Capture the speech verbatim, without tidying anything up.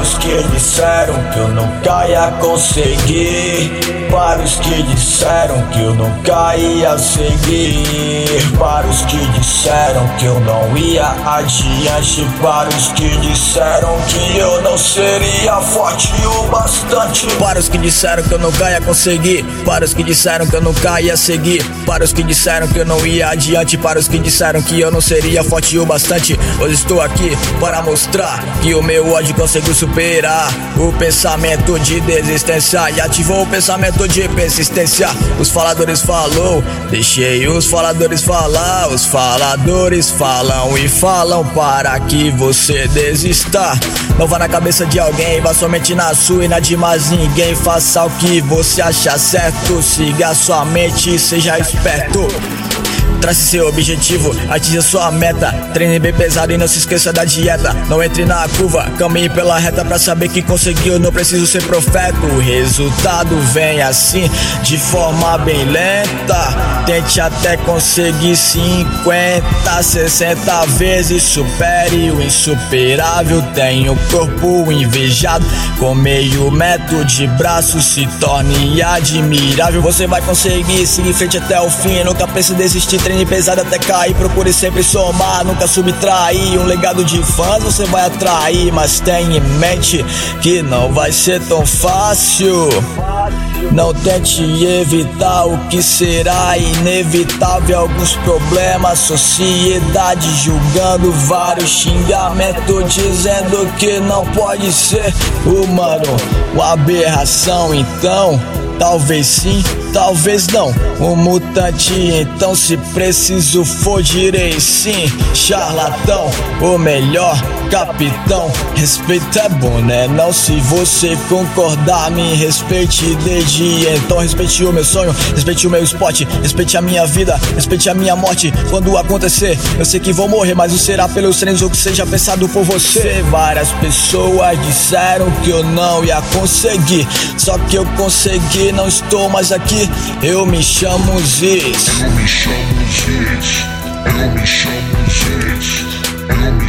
os que disseram que eu nunca ia conseguir, para os que disseram que eu nunca ia seguir, para os que disseram que eu não ia adiante, para os que disseram que eu não seria forte o bastante, para os que disseram que eu nunca ia conseguir, para os que disseram que eu nunca ia seguir, para os que disseram que eu não ia adiante, para os que disseram que eu não seria forte o bastante. Hoje estou aqui para mostrar que o meu ódio conseguiu superar o pensamento de desistência e ativou o pensamento de persistência. Os faladores falou, deixei os faladores falar. Os faladores falam e falam para que você desista. Não vá na cabeça de alguém, vá somente na sua e na de mais ninguém. Faça o que você acha certo, siga sua mente e seja esperto. Trace seu objetivo, atinja sua meta. Treine bem pesado e não se esqueça da dieta. Não entre na curva, caminhe pela reta. Pra saber que conseguiu, não preciso ser profeta. O resultado vem assim, de forma bem lenta. Tente até conseguir cinquenta, sessenta vezes. Supere o insuperável. Tenha o corpo invejado, com meio metro de braço se torne admirável. Você vai conseguir seguir em frente até o fim. Nunca pense em desistir, treine pesado até cair. Procure sempre somar, nunca subtrair. Um legado de fãs você vai atrair, mas tenha em mente que não vai ser tão fácil. Não tente evitar o que será inevitável. Alguns problemas, sociedade julgando, vários xingamentos dizendo que não pode ser humano. Uma aberração, então talvez sim, talvez não. Um mutante, então se preciso for direi sim. Charlatão, ou melhor, capitão. Respeito é bom, né? Não, se você concordar, me respeite desde então. Respeite o meu sonho, respeite o meu esporte, respeite a minha vida, respeite a minha morte. Quando acontecer, eu sei que vou morrer, mas não será pelos treinos ou que seja pensado por você. Várias pessoas disseram que eu não ia conseguir, só que eu consegui. Não estou mais aqui, eu me chamo Ziz. Eu me chamo Ziz. Eu me chamo Ziz. Eu me